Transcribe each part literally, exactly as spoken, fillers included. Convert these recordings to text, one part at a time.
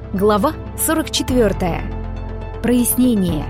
Глава сорок четвёртая. Прояснение.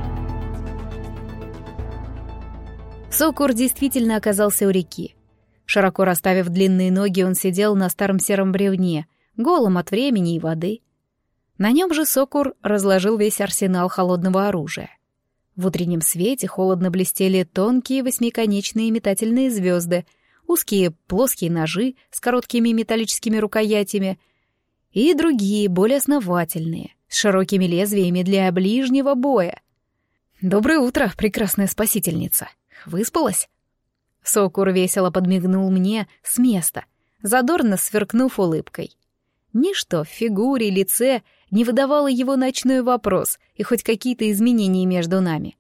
Сокур действительно оказался у реки. Широко расставив длинные ноги, он сидел на старом сером бревне, голым от времени и воды. На нем же Сокур разложил весь арсенал холодного оружия. В утреннем свете холодно блестели тонкие восьмиконечные метательные звезды, узкие плоские ножи с короткими металлическими рукоятями и другие, более основательные, с широкими лезвиями для ближнего боя. «Доброе утро, прекрасная спасительница! Выспалась?» Сокур весело подмигнул мне с места, задорно сверкнув улыбкой. Ничто в фигуре, лице не выдавало его ночной вопрос и хоть какие-то изменения между нами.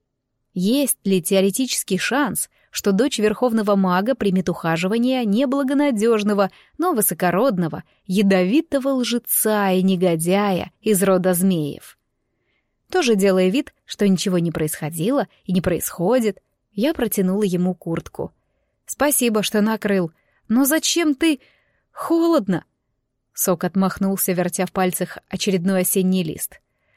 Есть ли теоретический шанс, что дочь верховного мага примет ухаживание неблагонадежного, но высокородного, ядовитого лжеца и негодяя из рода змеев? Тоже делая вид, что ничего не происходило и не происходит, я протянула ему куртку. «Спасибо, что накрыл. Но зачем ты... Холодно!» Сок отмахнулся, вертя в пальцах очередной осенний лист.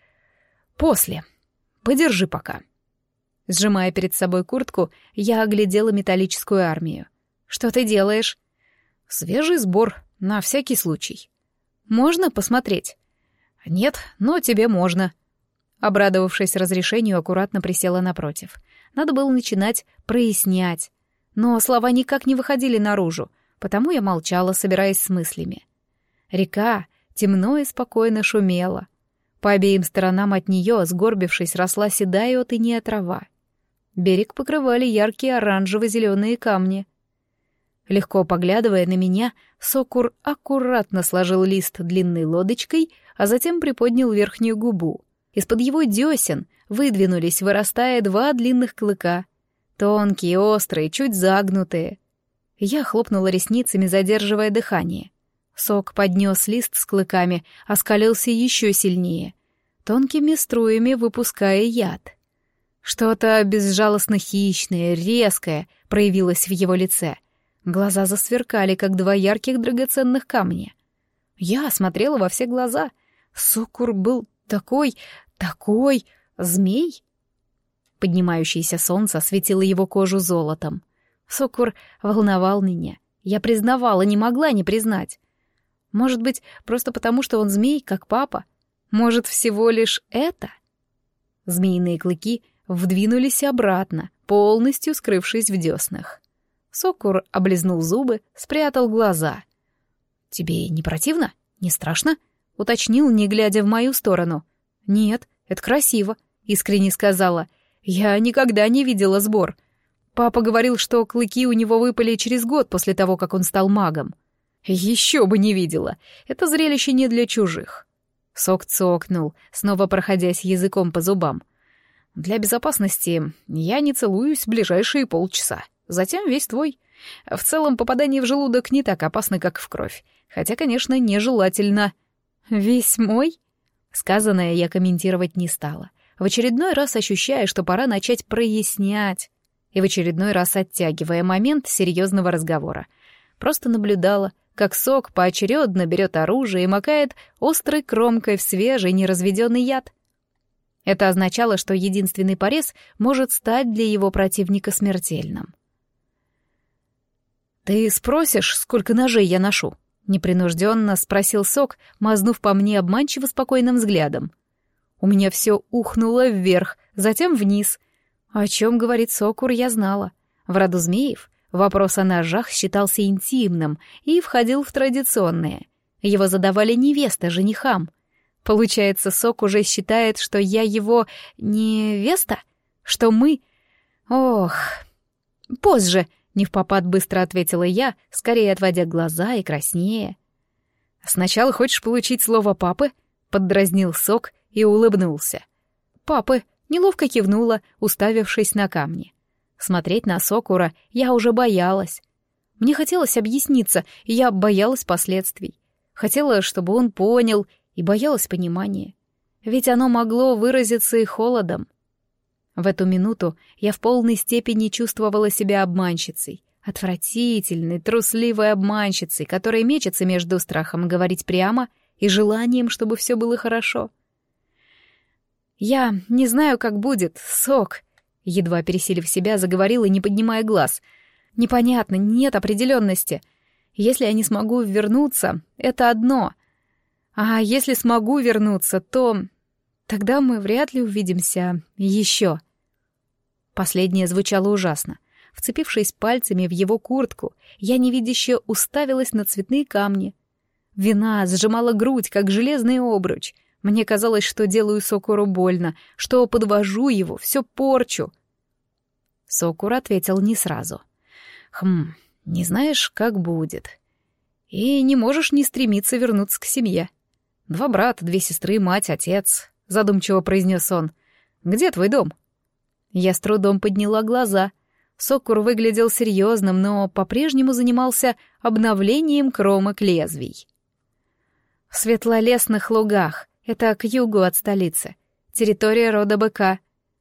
«После. Подержи пока». Сжимая перед собой куртку, я оглядела металлическую армию. «Что ты делаешь?» «Свежий сбор, на всякий случай». «Можно посмотреть?» «Нет, но тебе можно». Обрадовавшись разрешению, аккуратно присела напротив. Надо было начинать прояснять. Но слова никак не выходили наружу, потому я молчала, собираясь с мыслями. Река темно и спокойно шумела. По обеим сторонам от нее, сгорбившись, росла седая от инея трава. Берег покрывали яркие оранжево-зеленые камни. Легко поглядывая на меня, Сокур аккуратно сложил лист длинной лодочкой, а затем приподнял верхнюю губу. Из-под его десен выдвинулись, вырастая, два длинных клыка. Тонкие, острые, чуть загнутые. Я хлопнула ресницами, задерживая дыхание. Сок поднес лист с клыками, оскалился еще сильнее, тонкими струями выпуская яд. Что-то безжалостно хищное, резкое проявилось в его лице. Глаза засверкали, как два ярких драгоценных камня. Я смотрела во все глаза. Сокур был такой, такой... змей? Поднимающееся солнце осветило его кожу золотом. Сокур волновал меня. Я признавала, не могла не признать. Может быть, просто потому, что он змей, как папа? Может, всего лишь это? Змеиные клыки вдвинулись обратно, полностью скрывшись в деснах. Сокур облизнул зубы, спрятал глаза. «Тебе не противно? Не страшно?» — уточнил, не глядя в мою сторону. «Нет, это красиво», — искренне сказала. «Я никогда не видела сбор. Папа говорил, что клыки у него выпали через год после того, как он стал магом». «Еще бы не видела! Это зрелище не для чужих!» Сок цокнул, снова проходясь языком по зубам. «Для безопасности я не целуюсь ближайшие полчаса. Затем весь твой. В целом попадание в желудок не так опасно, как в кровь. Хотя, конечно, нежелательно». «Весь мой?» Сказанное я комментировать не стала, в очередной раз ощущая, что пора начать прояснять, и в очередной раз оттягивая момент серьезного разговора. Просто наблюдала, как Сок поочередно берет оружие и макает острой кромкой в свежий неразведенный яд. Это означало, что единственный порез может стать для его противника смертельным. «Ты спросишь, сколько ножей я ношу?» — непринужденно спросил Сок, мазнув по мне обманчиво спокойным взглядом. У меня все ухнуло вверх, затем вниз. О чем говорит Сокур, я знала. В роду змеев вопрос о ножах считался интимным и входил в традиционные. Его задавали невесты женихам. Получается, Сок уже считает, что я его невеста? Что мы... Ох... Позже, невпопад быстро ответила я, скорее отводя глаза и краснея. «Сначала хочешь получить слово папы?» — поддразнил Сок и улыбнулся. «Папы!» — неловко кивнула, уставившись на камни. Смотреть на Сокура я уже боялась. Мне хотелось объясниться, и я боялась последствий. Хотела, чтобы он понял, и боялась понимания. Ведь оно могло выразиться и холодом. В эту минуту я в полной степени чувствовала себя обманщицей, отвратительной, трусливой обманщицей, которая мечется между страхом говорить прямо и желанием, чтобы все было хорошо. «Я не знаю, как будет, Сок», — едва пересилив себя, заговорила, не поднимая глаз. «Непонятно, нет определенности. Если я не смогу вернуться, это одно. А если смогу вернуться, то тогда мы вряд ли увидимся еще». Последнее звучало ужасно. Вцепившись пальцами в его куртку, я невидяще уставилась на цветные камни. Вина сжимала грудь, как железный обруч. Мне казалось, что делаю Сокуру больно, что подвожу его, все порчу. Сокур ответил не сразу. «Хм, не знаешь, как будет. И не можешь не стремиться вернуться к семье. Два брата, две сестры, мать, отец», — задумчиво произнес он. «Где твой дом?» Я с трудом подняла глаза. Сокур выглядел серьезным, но по-прежнему занимался обновлением кромок лезвий. «В светлолесных лугах. Это к югу от столицы. Территория рода быка».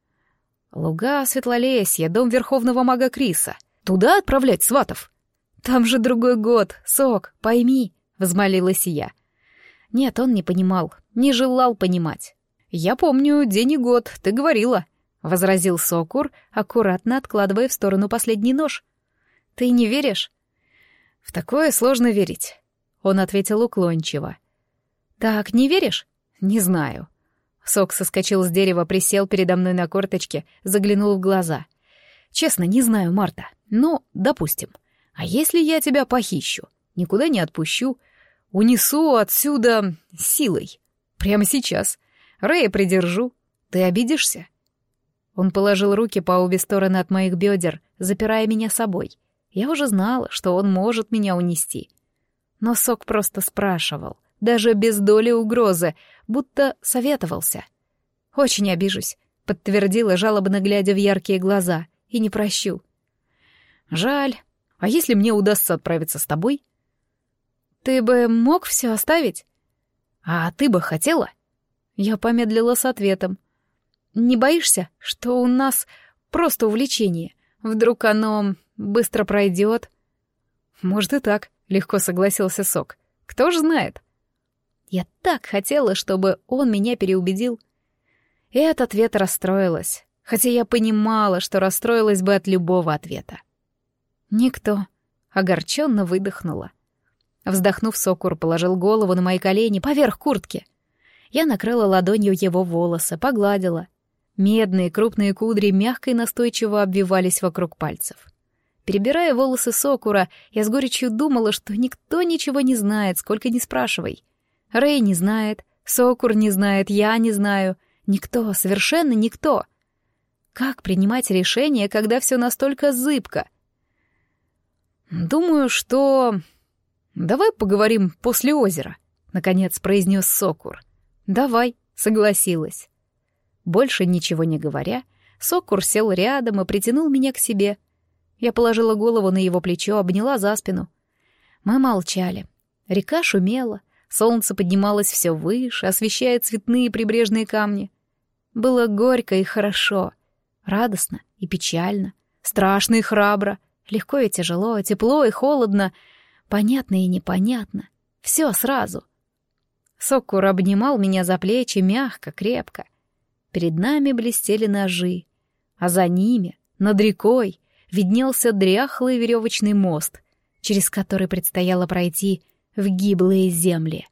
«Луга, Светлолесье, дом верховного мага Криса. Туда отправлять сватов?» «Там же другой год, Сок, пойми», — взмолилась я. Нет, он не понимал, не желал понимать. «Я помню день и год, ты говорила», — возразил Сокур, аккуратно откладывая в сторону последний нож. «Ты не веришь?» «В такое сложно верить», — он ответил уклончиво. «Так, не веришь?» «Не знаю». Сок соскочил с дерева, присел передо мной на корточке, заглянул в глаза. «Честно, не знаю, Марта. Ну, допустим. А если я тебя похищу? Никуда не отпущу. Унесу отсюда силой. Прямо сейчас. Рэя придержу. Ты обидишься?» Он положил руки по обе стороны от моих бедер, запирая меня собой. Я уже знала, что он может меня унести. Но Сок просто спрашивал, даже без доли угрозы, будто советовался. «Очень обижусь», — подтвердила, жалобно глядя в яркие глаза, — «и не прощу». «Жаль. А если мне удастся отправиться с тобой?» «Ты бы мог все оставить?» «А ты бы хотела?» Я помедлила с ответом. «Не боишься, что у нас просто увлечение? Вдруг оно быстро пройдет?» «Может и так», — легко согласился Сок. «Кто ж знает?» Я так хотела, чтобы он меня переубедил. И от ответа расстроилась, хотя я понимала, что расстроилась бы от любого ответа. «Никто», — огорченно выдохнула. Вздохнув, Сокур положил голову на мои колени поверх куртки. Я накрыла ладонью его волосы, погладила. Медные крупные кудри мягко и настойчиво обвивались вокруг пальцев. Перебирая волосы Сокура, я с горечью думала, что никто ничего не знает, сколько ни спрашивай. Рэй не знает, Сокур не знает, я не знаю. Никто, совершенно никто. Как принимать решение, когда все настолько зыбко? «Думаю, что... давай поговорим после озера», — наконец произнес Сокур. «Давай», — согласилась. Больше ничего не говоря, Сокур сел рядом и притянул меня к себе. Я положила голову на его плечо, обняла за спину. Мы молчали. Река шумела, солнце поднималось все выше, освещая цветные прибрежные камни. Было горько и хорошо, радостно и печально, страшно и храбро, легко и тяжело, тепло и холодно, понятно и непонятно. Все сразу. Сокур обнимал меня за плечи мягко, крепко. Перед нами блестели ножи, а за ними, над рекой, виднелся дряхлый веревочный мост, через который предстояло пройти в гиблые земли.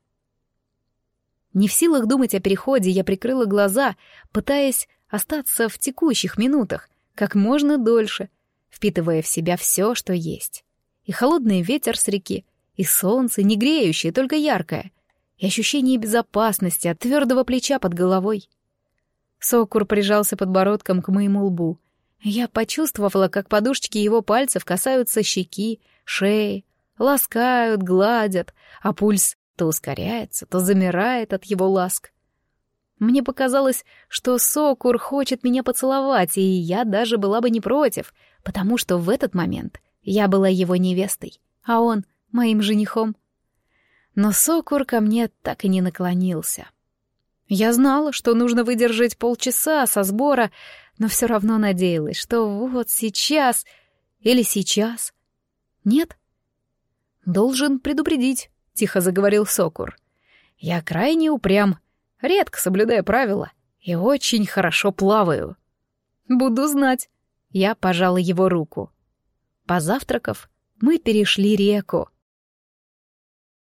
Не в силах думать о переходе, я прикрыла глаза, пытаясь остаться в текущих минутах как можно дольше, впитывая в себя все, что есть. И холодный ветер с реки, и солнце, не греющее, только яркое, и ощущение безопасности от твердого плеча под головой. Сокур прижался подбородком к моему лбу. Я почувствовала, как подушечки его пальцев касаются щеки, шеи, ласкают, гладят, а пульс то ускоряется, то замирает от его ласк. Мне показалось, что Сокур хочет меня поцеловать, и я даже была бы не против, потому что в этот момент я была его невестой, а он — моим женихом. Но Сокур ко мне так и не наклонился. Я знала, что нужно выдержать полчаса со сбора, но все равно надеялась, что вот сейчас или сейчас. Нет? «Должен предупредить», — тихо заговорил Сокур. Я крайне упрям, редко соблюдаю правила и очень хорошо плаваю. Буду знать. Я пожала его руку. Позавтракав, мы перешли реку,